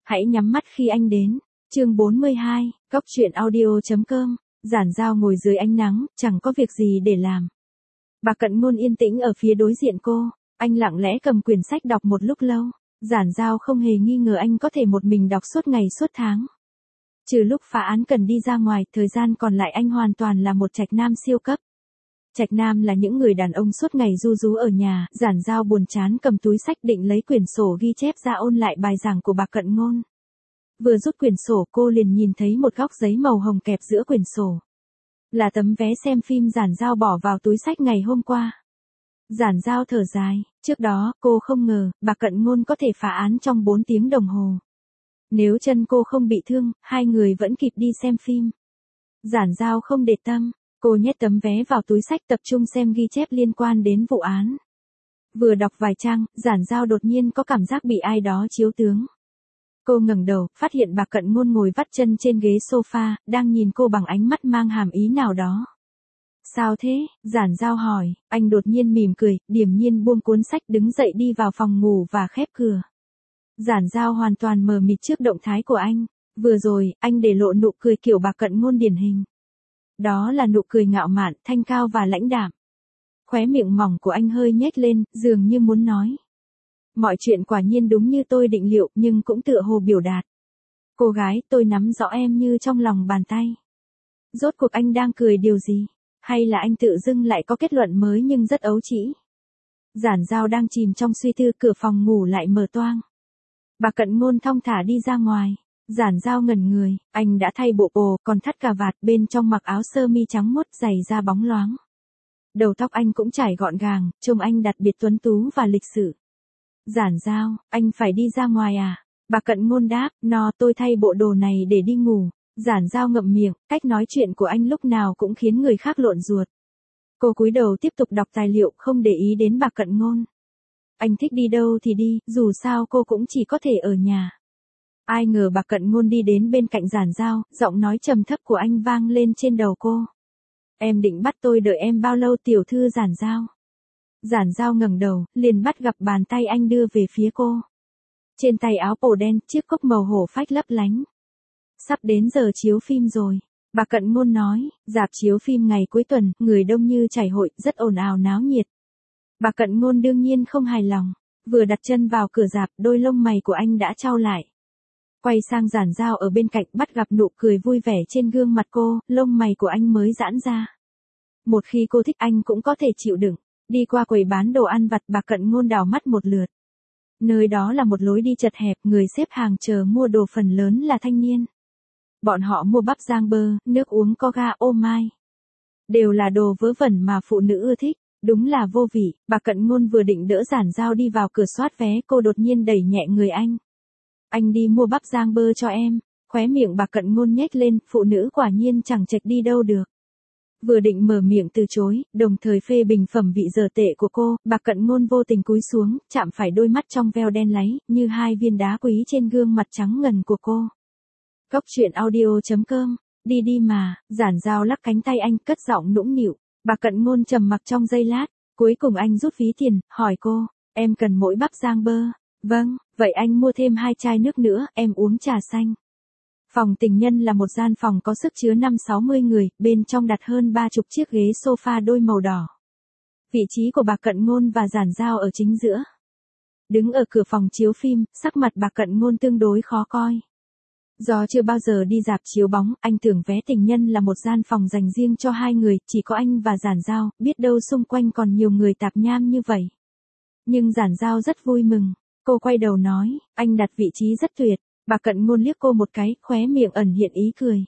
Hãy nhắm mắt khi anh đến. Chương 42, Góc truyện audio.com. Giản Giao ngồi dưới ánh nắng, chẳng có việc gì để làm. Bà Cận Ngôn yên tĩnh ở phía đối diện cô, anh lặng lẽ cầm quyển sách đọc một lúc lâu. Giản Giao không hề nghi ngờ anh có thể một mình đọc suốt ngày suốt tháng. Trừ lúc phá án cần đi ra ngoài, thời gian còn lại anh hoàn toàn là một trạch nam siêu cấp. Trạch nam là những người đàn ông suốt ngày ru rú ở nhà. Giản Giao buồn chán cầm túi sách định lấy quyển sổ ghi chép ra ôn lại bài giảng của bà Cận Ngôn. Vừa rút quyển sổ cô liền nhìn thấy một góc giấy màu hồng kẹp giữa quyển sổ. Là tấm vé xem phim Giản Giao bỏ vào túi sách ngày hôm qua. Giản Giao thở dài, trước đó cô không ngờ bà Cận Ngôn có thể phá án trong 4 tiếng đồng hồ. Nếu chân cô không bị thương, hai người vẫn kịp đi xem phim. Giản Giao không để tâm, cô nhét tấm vé vào túi sách tập trung xem ghi chép liên quan đến vụ án. Vừa đọc vài trang, Giản Giao đột nhiên có cảm giác bị ai đó chiếu tướng. Cô ngẩng đầu, phát hiện bà Cận Ngôn ngồi vắt chân trên ghế sofa, đang nhìn cô bằng ánh mắt mang hàm ý nào đó. Sao thế? Giản Giao hỏi, anh đột nhiên mỉm cười, điềm nhiên buông cuốn sách đứng dậy đi vào phòng ngủ và khép cửa. Giản Giao hoàn toàn mờ mịt trước động thái của anh. Vừa rồi, anh để lộ nụ cười kiểu bà Cận Ngôn điển hình. Đó là nụ cười ngạo mạn, thanh cao và lãnh đạm. Khóe miệng mỏng của anh hơi nhếch lên, dường như muốn nói. Mọi chuyện quả nhiên đúng như tôi định liệu, nhưng cũng tựa hồ biểu đạt. Cô gái, tôi nắm rõ em như trong lòng bàn tay. Rốt cuộc anh đang cười điều gì? Hay là anh tự dưng lại có kết luận mới nhưng rất ấu trĩ? Giản Giao đang chìm trong suy tư, cửa phòng ngủ lại mở toang. Bà Cận Ngôn thong thả đi ra ngoài. Giản Giao ngẩn người, anh đã thay bộ đồ, còn thắt cà vạt, bên trong mặc áo sơ mi trắng muốt, giày da bóng loáng. Đầu tóc anh cũng chải gọn gàng, trông anh đặc biệt tuấn tú và lịch sự. Giản Giao, anh phải đi ra ngoài à? Bà Cận Ngôn đáp, tôi thay bộ đồ này để đi ngủ. Giản Giao ngậm miệng, cách nói chuyện của anh lúc nào cũng khiến người khác lộn ruột. Cô cúi đầu tiếp tục đọc tài liệu, không để ý đến bà Cận Ngôn. Anh thích đi đâu thì đi, dù sao cô cũng chỉ có thể ở nhà. Ai ngờ bà Cận Ngôn đi đến bên cạnh Giản Giao, giọng nói trầm thấp của anh vang lên trên đầu cô. Em định bắt tôi đợi em bao lâu tiểu thư Giản Giao? Giản Giao ngẩng đầu, liền bắt gặp bàn tay anh đưa về phía cô. Trên tay áo polo đen, chiếc cốc màu hổ phách lấp lánh. Sắp đến giờ chiếu phim rồi, bà Cận Ngôn nói, rạp chiếu phim ngày cuối tuần, người đông như chảy hội, rất ồn ào náo nhiệt. Bà Cận Ngôn đương nhiên không hài lòng, vừa đặt chân vào cửa rạp, đôi lông mày của anh đã chau lại. Quay sang Giản Giao ở bên cạnh, bắt gặp nụ cười vui vẻ trên gương mặt cô, lông mày của anh mới giãn ra. Một khi cô thích anh cũng có thể chịu đựng. Đi qua quầy bán đồ ăn vặt, bà Cận Ngôn đảo mắt một lượt. Nơi đó là một lối đi chật hẹp, người xếp hàng chờ mua đồ phần lớn là thanh niên. Bọn họ mua bắp rang bơ, nước uống coca, ô mai. Đều là đồ vớ vẩn mà phụ nữ ưa thích, đúng là vô vị. Bà Cận Ngôn vừa định đỡ Giản Giao đi vào cửa soát vé, cô đột nhiên đẩy nhẹ người anh. Anh đi mua bắp rang bơ cho em. Khóe miệng bà Cận Ngôn nhếch lên, phụ nữ quả nhiên chẳng chệch đi đâu được. Vừa định mở miệng từ chối, đồng thời phê bình phẩm vị dở tệ của cô, bà Cận Ngôn vô tình cúi xuống, chạm phải đôi mắt trong veo đen láy, như hai viên đá quý trên gương mặt trắng ngần của cô. Góc truyện audio.com, đi đi mà. Giản Giao lắc cánh tay anh, cất giọng nũng nịu. Bà Cận Ngôn trầm mặc trong giây lát, cuối cùng anh rút ví tiền, hỏi cô, em cần mỗi bắp rang bơ? Vâng, vậy anh mua thêm 2 chai nước nữa, em uống trà xanh. Phòng tình nhân là một gian phòng có sức chứa 50-60 người, bên trong đặt hơn 30 chiếc ghế sofa đôi màu đỏ. Vị trí của bà Cận Ngôn và Giản Giao ở chính giữa. Đứng ở cửa phòng chiếu phim, sắc mặt bà Cận Ngôn tương đối khó coi. Do chưa bao giờ đi rạp chiếu bóng, anh tưởng vé tình nhân là một gian phòng dành riêng cho hai người, chỉ có anh và Giản Giao, biết đâu xung quanh còn nhiều người tạp nham như vậy. Nhưng Giản Giao rất vui mừng, cô quay đầu nói, anh đặt vị trí rất tuyệt. Bà Cận Ngôn liếc cô một cái, khóe miệng ẩn hiện ý cười.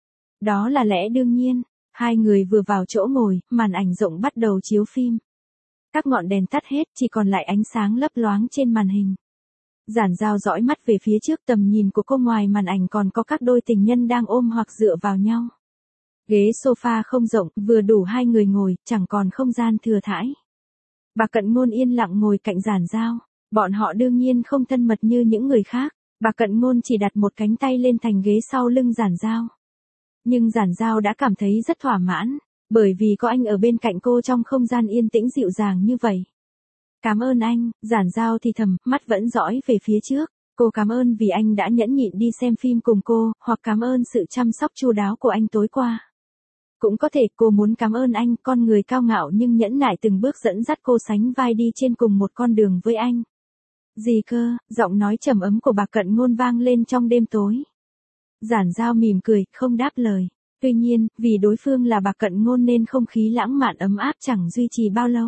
Đó là lẽ đương nhiên. Hai người vừa vào chỗ ngồi, màn ảnh rộng bắt đầu chiếu phim. Các ngọn đèn tắt hết, chỉ còn lại ánh sáng lấp loáng trên màn hình. Giản Giao dõi mắt về phía trước, tầm nhìn của cô ngoài màn ảnh còn có các đôi tình nhân đang ôm hoặc dựa vào nhau. Ghế sofa không rộng, vừa đủ hai người ngồi, chẳng còn không gian thừa thãi. Bà Cận Ngôn yên lặng ngồi cạnh Giản Giao. Bọn họ đương nhiên không thân mật như những người khác. Bà Cận Ngôn chỉ đặt một cánh tay lên thành ghế sau lưng Giản Giao. Nhưng Giản Giao đã cảm thấy rất thỏa mãn, bởi vì có anh ở bên cạnh cô trong không gian yên tĩnh dịu dàng như vậy. Cảm ơn anh, Giản Giao thì thầm, mắt vẫn dõi về phía trước. Cô cảm ơn vì anh đã nhẫn nhịn đi xem phim cùng cô, hoặc cảm ơn sự chăm sóc chu đáo của anh tối qua. Cũng có thể cô muốn cảm ơn anh, con người cao ngạo nhưng nhẫn nại từng bước dẫn dắt cô sánh vai đi trên cùng một con đường với anh. Gì cơ, giọng nói trầm ấm của bà Cận Ngôn vang lên trong đêm tối. Giản Giao mỉm cười, không đáp lời. Tuy nhiên, vì đối phương là bà Cận Ngôn nên không khí lãng mạn ấm áp chẳng duy trì bao lâu.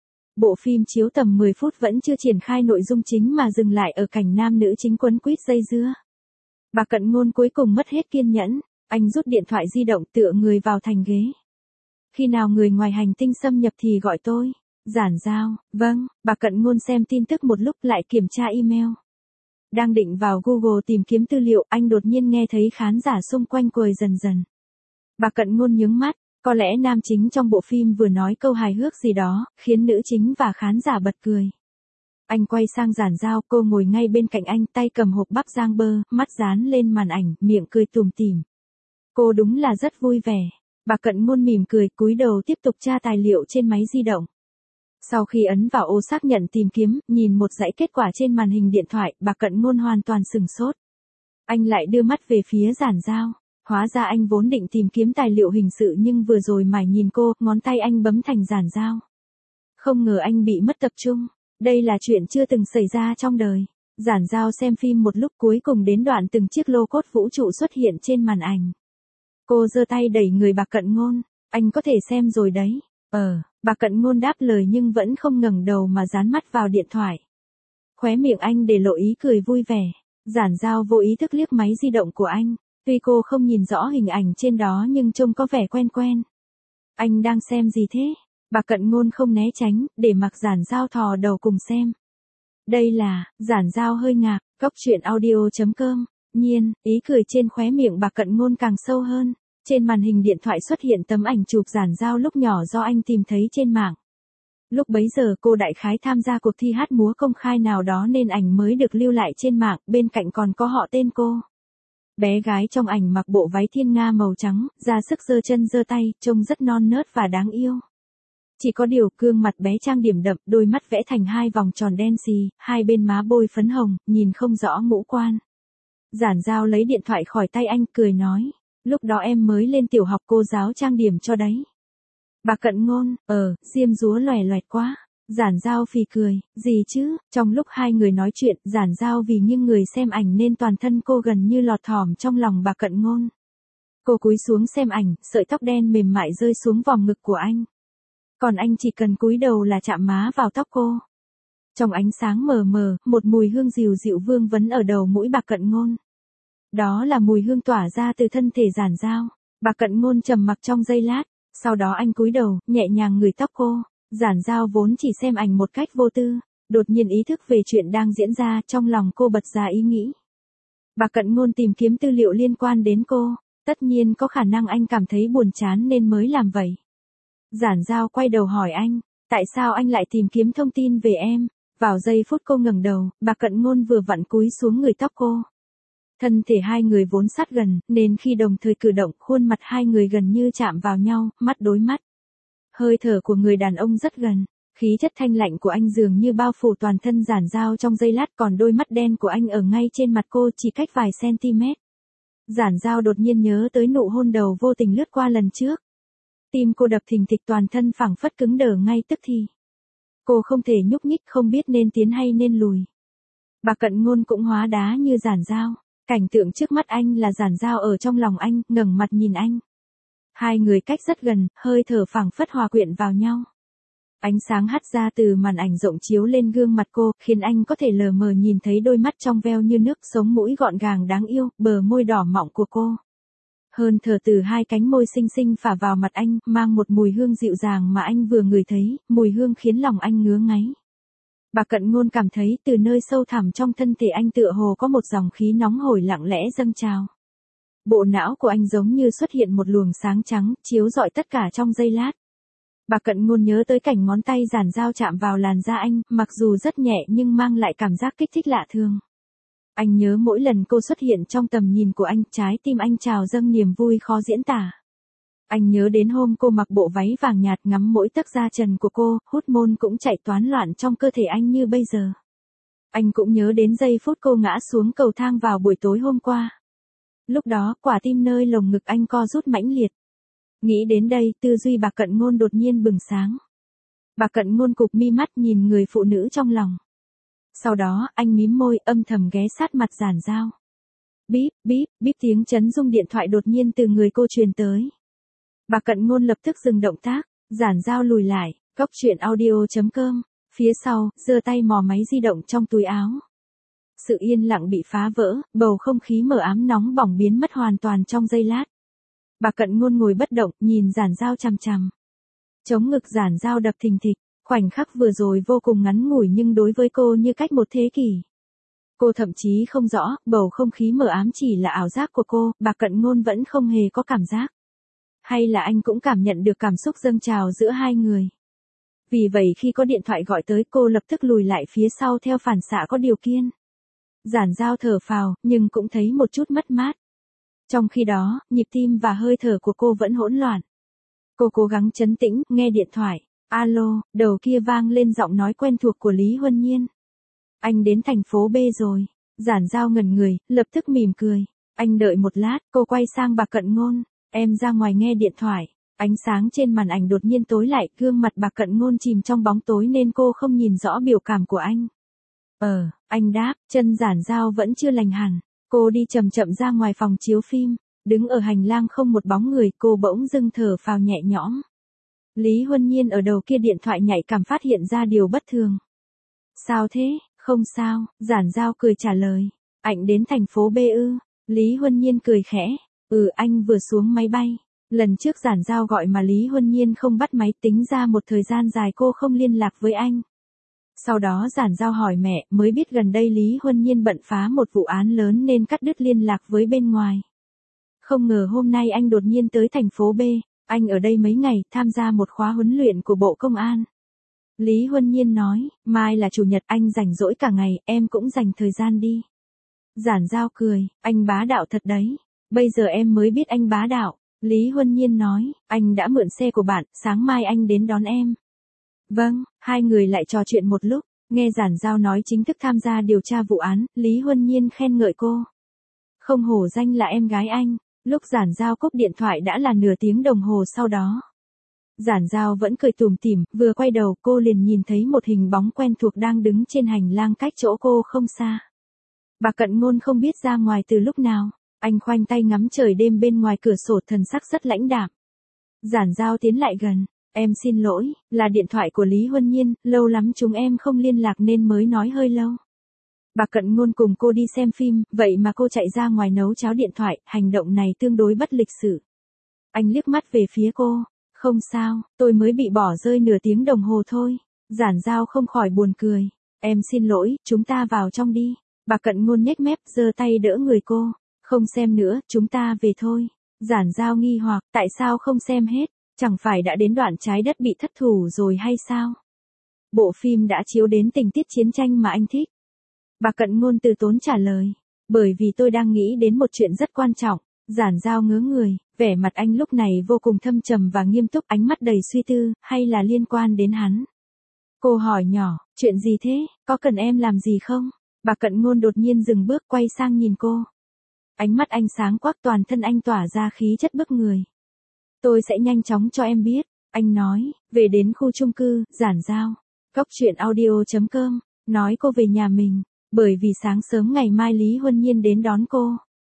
Bộ phim chiếu tầm 10 phút vẫn chưa triển khai nội dung chính mà dừng lại ở cảnh nam nữ chính quấn quýt dây dưa. Bà Cận Ngôn cuối cùng mất hết kiên nhẫn, anh rút điện thoại di động tựa người vào thành ghế. Khi nào người ngoài hành tinh xâm nhập thì gọi tôi. Giản Giao, vâng, bà Cận Ngôn xem tin tức một lúc lại kiểm tra email. Đang định vào Google tìm kiếm tư liệu, anh đột nhiên nghe thấy khán giả xung quanh cười dần dần. Bà Cận Ngôn nhướng mắt, có lẽ nam chính trong bộ phim vừa nói câu hài hước gì đó, khiến nữ chính và khán giả bật cười. Anh quay sang Giản Giao, cô ngồi ngay bên cạnh anh, tay cầm hộp bắp rang bơ, mắt dán lên màn ảnh, miệng cười tủm tỉm. Cô đúng là rất vui vẻ. Bà Cận Ngôn mỉm cười, cúi đầu tiếp tục tra tài liệu trên máy di động. Sau khi ấn vào ô xác nhận tìm kiếm, nhìn một dãy kết quả trên màn hình điện thoại, bà Cận Ngôn hoàn toàn sửng sốt. Anh lại đưa mắt về phía Giản Giao. Hóa ra anh vốn định tìm kiếm tài liệu hình sự nhưng vừa rồi mải nhìn cô, ngón tay anh bấm thành Giản Giao. Không ngờ anh bị mất tập trung. Đây là chuyện chưa từng xảy ra trong đời. Giản Giao xem phim một lúc cuối cùng đến đoạn từng chiếc lô cốt vũ trụ xuất hiện trên màn ảnh. Cô giơ tay đẩy người bà Cận Ngôn. Anh có thể xem rồi đấy. Bà Cận Ngôn đáp lời nhưng vẫn không ngẩng đầu mà dán mắt vào điện thoại. Khóe miệng anh để lộ ý cười vui vẻ. Giản Giao vô ý thức liếc máy di động của anh. Tuy cô không nhìn rõ hình ảnh trên đó nhưng trông có vẻ quen quen. Anh đang xem gì thế? Bà Cận Ngôn không né tránh, để mặc Giản Giao thò đầu cùng xem. Đây là, Giản Giao hơi ngạc, coctruyện.audio.com. Nhiên, ý cười trên khóe miệng bà Cận Ngôn càng sâu hơn. Trên màn hình điện thoại xuất hiện tấm ảnh chụp Giản Giao lúc nhỏ do anh tìm thấy trên mạng. Lúc bấy giờ cô đại khái tham gia cuộc thi hát múa công khai nào đó nên ảnh mới được lưu lại trên mạng, bên cạnh còn có họ tên cô. Bé gái trong ảnh mặc bộ váy thiên nga màu trắng, ra sức giơ chân giơ tay, trông rất non nớt và đáng yêu. Chỉ có điều gương mặt bé trang điểm đậm, đôi mắt vẽ thành hai vòng tròn đen xì, hai bên má bôi phấn hồng, nhìn không rõ ngũ quan. Giản Giao lấy điện thoại khỏi tay anh, cười nói. Lúc đó em mới lên tiểu học cô giáo trang điểm cho đấy. Bà Cận Ngôn, diêm dúa loè loẹt quá. Giản Giao phì cười, gì chứ, trong lúc hai người nói chuyện, Giản Giao vì nghiêng người xem ảnh nên toàn thân cô gần như lọt thỏm trong lòng bà Cận Ngôn. Cô cúi xuống xem ảnh, sợi tóc đen mềm mại rơi xuống vòng ngực của anh. Còn anh chỉ cần cúi đầu là chạm má vào tóc cô. Trong ánh sáng mờ mờ, một mùi hương dịu dịu vương vấn ở đầu mũi bà Cận Ngôn. Đó là mùi hương tỏa ra từ thân thể Giản Giao. Bà Cận Ngôn trầm mặc trong giây lát, sau đó anh cúi đầu, nhẹ nhàng ngửi tóc cô. Giản Giao vốn chỉ xem ảnh một cách vô tư, đột nhiên ý thức về chuyện đang diễn ra, trong lòng cô bật ra ý nghĩ. Bà Cận Ngôn tìm kiếm tư liệu liên quan đến cô, tất nhiên có khả năng anh cảm thấy buồn chán nên mới làm vậy. Giản Giao quay đầu hỏi anh, tại sao anh lại tìm kiếm thông tin về em? Vào giây phút cô ngẩng đầu, bà Cận Ngôn vừa vặn cúi xuống ngửi tóc cô. Thân thể hai người vốn sát gần, nên khi đồng thời cử động, khuôn mặt hai người gần như chạm vào nhau, mắt đối mắt. Hơi thở của người đàn ông rất gần, khí chất thanh lạnh của anh dường như bao phủ toàn thân Giản Giao trong giây lát, còn đôi mắt đen của anh ở ngay trên mặt cô chỉ cách vài cm. Giản Giao đột nhiên nhớ tới nụ hôn đầu vô tình lướt qua lần trước. Tim cô đập thình thịch, toàn thân phảng phất cứng đờ ngay tức thì. Cô không thể nhúc nhích, không biết nên tiến hay nên lùi. Bà Cận Ngôn cũng hóa đá như Giản Giao. Cảnh tượng trước mắt anh là Giản Giao ở trong lòng anh, ngẩng mặt nhìn anh. Hai người cách rất gần, hơi thở phảng phất hòa quyện vào nhau. Ánh sáng hắt ra từ màn ảnh rộng chiếu lên gương mặt cô, khiến anh có thể lờ mờ nhìn thấy đôi mắt trong veo như nước, sống mũi gọn gàng đáng yêu, bờ môi đỏ mọng của cô. Hơi thở từ hai cánh môi xinh xinh phả vào mặt anh, mang một mùi hương dịu dàng mà anh vừa ngửi thấy, mùi hương khiến lòng anh ngứa ngáy. Bà Cận Ngôn cảm thấy từ nơi sâu thẳm trong thân thể anh tựa hồ có một dòng khí nóng hổi lặng lẽ dâng trào. Bộ não của anh giống như xuất hiện một luồng sáng trắng, chiếu rọi tất cả trong giây lát. Bà Cận Ngôn nhớ tới cảnh ngón tay Giản Giao chạm vào làn da anh, mặc dù rất nhẹ nhưng mang lại cảm giác kích thích lạ thường. Anh nhớ mỗi lần cô xuất hiện trong tầm nhìn của anh, trái tim anh trào dâng niềm vui khó diễn tả. Anh nhớ đến hôm cô mặc bộ váy vàng nhạt, ngắm mỗi tấc da trần của cô, hút môn cũng chạy toán loạn trong cơ thể anh như bây giờ. Anh cũng nhớ đến giây phút cô ngã xuống cầu thang vào buổi tối hôm qua. Lúc đó, quả tim nơi lồng ngực anh co rút mãnh liệt. Nghĩ đến đây, tư duy bà Cận Ngôn đột nhiên bừng sáng. Bà Cận Ngôn cụp mi mắt nhìn người phụ nữ trong lòng. Sau đó, anh mím môi, âm thầm ghé sát mặt Giản Giao. Bíp, bíp, bíp, tiếng chấn rung điện thoại đột nhiên từ người cô truyền tới. Bà Cận Ngôn lập tức dừng động tác, Giản Giao lùi lại, cóc truyện audio.com, phía sau, giơ tay mò máy di động trong túi áo. Sự yên lặng bị phá vỡ, bầu không khí mờ ám nóng bỏng biến mất hoàn toàn trong giây lát. Bà Cận Ngôn ngồi bất động, nhìn Giản Giao chằm chằm. Chống ngực Giản Giao đập thình thịch, khoảnh khắc vừa rồi vô cùng ngắn ngủi nhưng đối với cô như cách một thế kỷ. Cô thậm chí không rõ, bầu không khí mờ ám chỉ là ảo giác của cô, bà Cận Ngôn vẫn không hề có cảm giác. Hay là anh cũng cảm nhận được cảm xúc dâng trào giữa hai người. Vì vậy khi có điện thoại gọi tới cô lập tức lùi lại phía sau theo phản xạ có điều kiện. Giản Giao thở phào, nhưng cũng thấy một chút mất mát. Trong khi đó, nhịp tim và hơi thở của cô vẫn hỗn loạn. Cô cố gắng trấn tĩnh, nghe điện thoại. Alo, đầu kia vang lên giọng nói quen thuộc của Lý Huân Nhiên. Anh đến thành phố B rồi. Giản Giao ngẩn người, lập tức mỉm cười. Anh đợi một lát, cô quay sang bà Cận Ngôn. Em ra ngoài nghe điện thoại. Ánh sáng trên màn ảnh đột nhiên tối lại, gương mặt bà Cận Ngôn chìm trong bóng tối nên cô không nhìn rõ biểu cảm của anh. Anh đáp, chân Giản Giao vẫn chưa lành hẳn. Cô đi chậm chậm ra ngoài phòng chiếu phim, đứng ở hành lang không một bóng người, cô bỗng dưng thở phào nhẹ nhõm. Lý Huân Nhiên ở đầu kia điện thoại nhạy cảm phát hiện ra điều bất thường. Sao thế, không sao, Giản Giao cười trả lời. Anh đến thành phố B ư? Lý Huân Nhiên cười khẽ. Anh vừa xuống máy bay. Lần trước Giản Giao gọi mà Lý Huân Nhiên không bắt máy, tính ra một thời gian dài cô không liên lạc với anh. Sau đó Giản Giao hỏi mẹ, mới biết gần đây Lý Huân Nhiên bận phá một vụ án lớn nên cắt đứt liên lạc với bên ngoài. Không ngờ hôm nay anh đột nhiên tới thành phố B, anh ở đây mấy ngày, tham gia một khóa huấn luyện của Bộ Công an. Lý Huân Nhiên nói, mai là chủ nhật, anh rảnh rỗi cả ngày, em cũng dành thời gian đi. Giản Giao cười, anh bá đạo thật đấy. Bây giờ em mới biết anh bá đạo. Lý Huân Nhiên nói, anh đã mượn xe của bạn, sáng mai anh đến đón em. Vâng, hai người lại trò chuyện một lúc, nghe Giản Giao nói chính thức tham gia điều tra vụ án, Lý Huân Nhiên khen ngợi cô. Không hổ danh là em gái anh, lúc Giản Giao cúp điện thoại đã là nửa tiếng đồng hồ sau đó. Giản Giao vẫn cười tủm tỉm, vừa quay đầu cô liền nhìn thấy một hình bóng quen thuộc đang đứng trên hành lang cách chỗ cô không xa. Bà Cận Ngôn không biết ra ngoài từ lúc nào, anh khoanh tay ngắm trời đêm bên ngoài cửa sổ, thần sắc rất lãnh đạm. Giản Giao tiến lại gần, em xin lỗi, là điện thoại của Lý Huân Nhiên, lâu lắm chúng em không liên lạc nên mới nói hơi lâu. Bà Cận Ngôn cùng cô đi xem phim, vậy mà cô chạy ra ngoài nấu cháo điện thoại, hành động này tương đối bất lịch sự. Anh liếc mắt về phía cô, không sao, tôi mới bị bỏ rơi nửa tiếng đồng hồ thôi. Giản Giao không khỏi buồn cười, em xin lỗi, chúng ta vào trong đi. Bà Cận Ngôn nhếch mép, giơ tay đỡ người cô, không xem nữa, chúng ta về thôi. Giản Giao nghi hoặc, tại sao không xem hết, chẳng phải đã đến đoạn trái đất bị thất thủ rồi hay sao? Bộ phim đã chiếu đến tình tiết chiến tranh mà anh thích. Bà Cận Ngôn từ tốn trả lời, bởi vì tôi đang nghĩ đến một chuyện rất quan trọng. Giản Giao ngớ người, vẻ mặt anh lúc này vô cùng thâm trầm và nghiêm túc, ánh mắt đầy suy tư, hay là liên quan đến hắn? Cô hỏi nhỏ, chuyện gì thế, có cần em làm gì không? Bà Cận Ngôn đột nhiên dừng bước, quay sang nhìn cô. Ánh mắt anh sáng quắc, toàn thân anh tỏa ra khí chất bức người. Tôi sẽ nhanh chóng cho em biết, anh nói, về đến khu chung cư, Giản Giao. Cóc truyện audio.com, nói cô về nhà mình, bởi vì sáng sớm ngày mai Lý Huân Nhiên đến đón cô.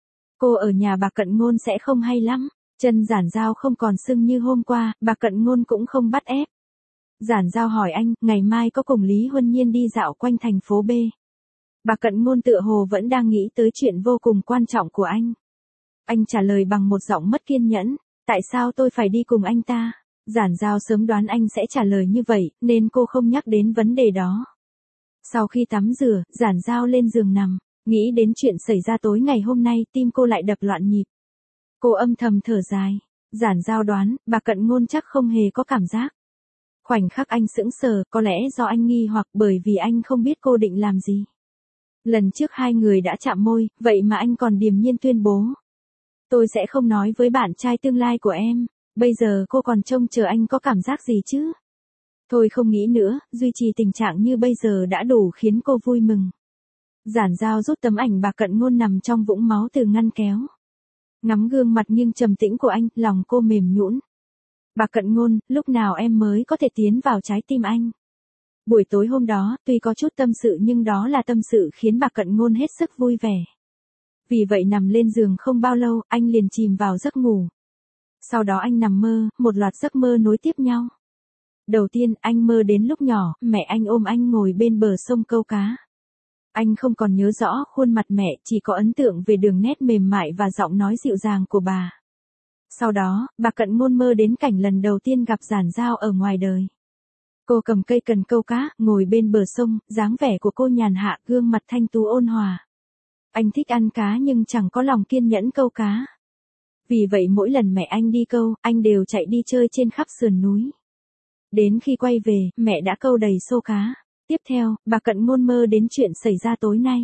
Cô ở nhà bà Cận Ngôn sẽ không hay lắm, chân Giản Giao không còn sưng như hôm qua, bà Cận Ngôn cũng không bắt ép. Giản Giao hỏi anh, ngày mai có cùng Lý Huân Nhiên đi dạo quanh thành phố B. Bà Cận Ngôn tựa hồ vẫn đang nghĩ tới chuyện vô cùng quan trọng của anh. Anh trả lời bằng một giọng mất kiên nhẫn, tại sao tôi phải đi cùng anh ta? Giản Giao sớm đoán anh sẽ trả lời như vậy, nên cô không nhắc đến vấn đề đó. Sau khi tắm rửa, Giản Giao lên giường nằm, nghĩ đến chuyện xảy ra tối ngày hôm nay, tim cô lại đập loạn nhịp. Cô âm thầm thở dài. Giản Giao đoán, bà Cận Ngôn chắc không hề có cảm giác. Khoảnh khắc anh sững sờ, có lẽ do anh nghi hoặc bởi vì anh không biết cô định làm gì. Lần trước hai người đã chạm môi, vậy mà anh còn điềm nhiên tuyên bố. Tôi sẽ không nói với bạn trai tương lai của em, bây giờ cô còn trông chờ anh có cảm giác gì chứ? Thôi không nghĩ nữa, duy trì tình trạng như bây giờ đã đủ khiến cô vui mừng. Giản Giao rút tấm ảnh Bà Cận Ngôn nằm trong vũng máu từ ngăn kéo. Ngắm gương mặt nghiêng trầm tĩnh của anh, lòng cô mềm nhũn. Bà Cận Ngôn, lúc nào em mới có thể tiến vào trái tim anh? Buổi tối hôm đó, tuy có chút tâm sự nhưng đó là tâm sự khiến bà Cận Ngôn hết sức vui vẻ. Vì vậy nằm lên giường không bao lâu, anh liền chìm vào giấc ngủ. Sau đó anh nằm mơ, một loạt giấc mơ nối tiếp nhau. Đầu tiên, anh mơ đến lúc nhỏ, mẹ anh ôm anh ngồi bên bờ sông câu cá. Anh không còn nhớ rõ khuôn mặt mẹ, chỉ có ấn tượng về đường nét mềm mại và giọng nói dịu dàng của bà. Sau đó, bà Cận Ngôn mơ đến cảnh lần đầu tiên gặp Giản Giao ở ngoài đời. Cô cầm cây cần câu cá, ngồi bên bờ sông, dáng vẻ của cô nhàn hạ, gương mặt thanh tú ôn hòa. Anh thích ăn cá nhưng chẳng có lòng kiên nhẫn câu cá. Vì vậy mỗi lần mẹ anh đi câu, anh đều chạy đi chơi trên khắp sườn núi. Đến khi quay về, mẹ đã câu đầy xô cá. Tiếp theo, bà Cận Ngôn mơ đến chuyện xảy ra tối nay.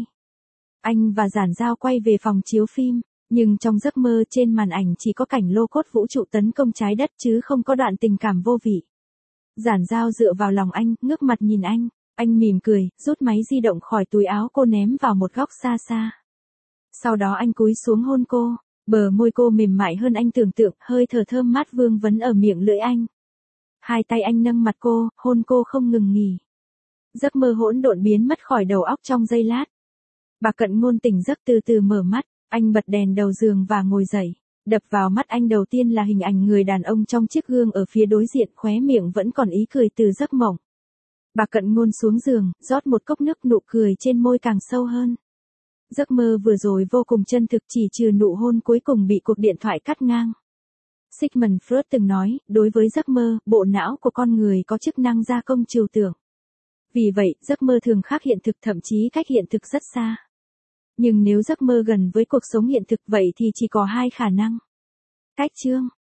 Anh và Giản Giao quay về phòng chiếu phim, nhưng trong giấc mơ trên màn ảnh chỉ có cảnh lô cốt vũ trụ tấn công trái đất chứ không có đoạn tình cảm vô vị. Giản Giao dựa vào lòng anh, ngước mặt nhìn anh mỉm cười, rút máy di động khỏi túi áo cô ném vào một góc xa xa. Sau đó anh cúi xuống hôn cô, bờ môi cô mềm mại hơn anh tưởng tượng, hơi thở thơm mát vương vấn ở miệng lưỡi anh. Hai tay anh nâng mặt cô, hôn cô không ngừng nghỉ. Giấc mơ hỗn độn biến mất khỏi đầu óc trong giây lát. Bà Cận Ngôn tỉnh giấc từ từ mở mắt, anh bật đèn đầu giường và ngồi dậy. Đập vào mắt anh đầu tiên là hình ảnh người đàn ông trong chiếc gương ở phía đối diện, khóe miệng vẫn còn ý cười từ giấc mộng. Bà Cận Ngôn xuống giường, rót một cốc nước, nụ cười trên môi càng sâu hơn. Giấc mơ vừa rồi vô cùng chân thực, chỉ trừ nụ hôn cuối cùng bị cuộc điện thoại cắt ngang. Sigmund Freud từng nói, đối với giấc mơ, bộ não của con người có chức năng gia công trừu tượng. Vì vậy, giấc mơ thường khác hiện thực, thậm chí cách hiện thực rất xa. Nhưng nếu giấc mơ gần với cuộc sống hiện thực vậy thì chỉ có hai khả năng. Cách chương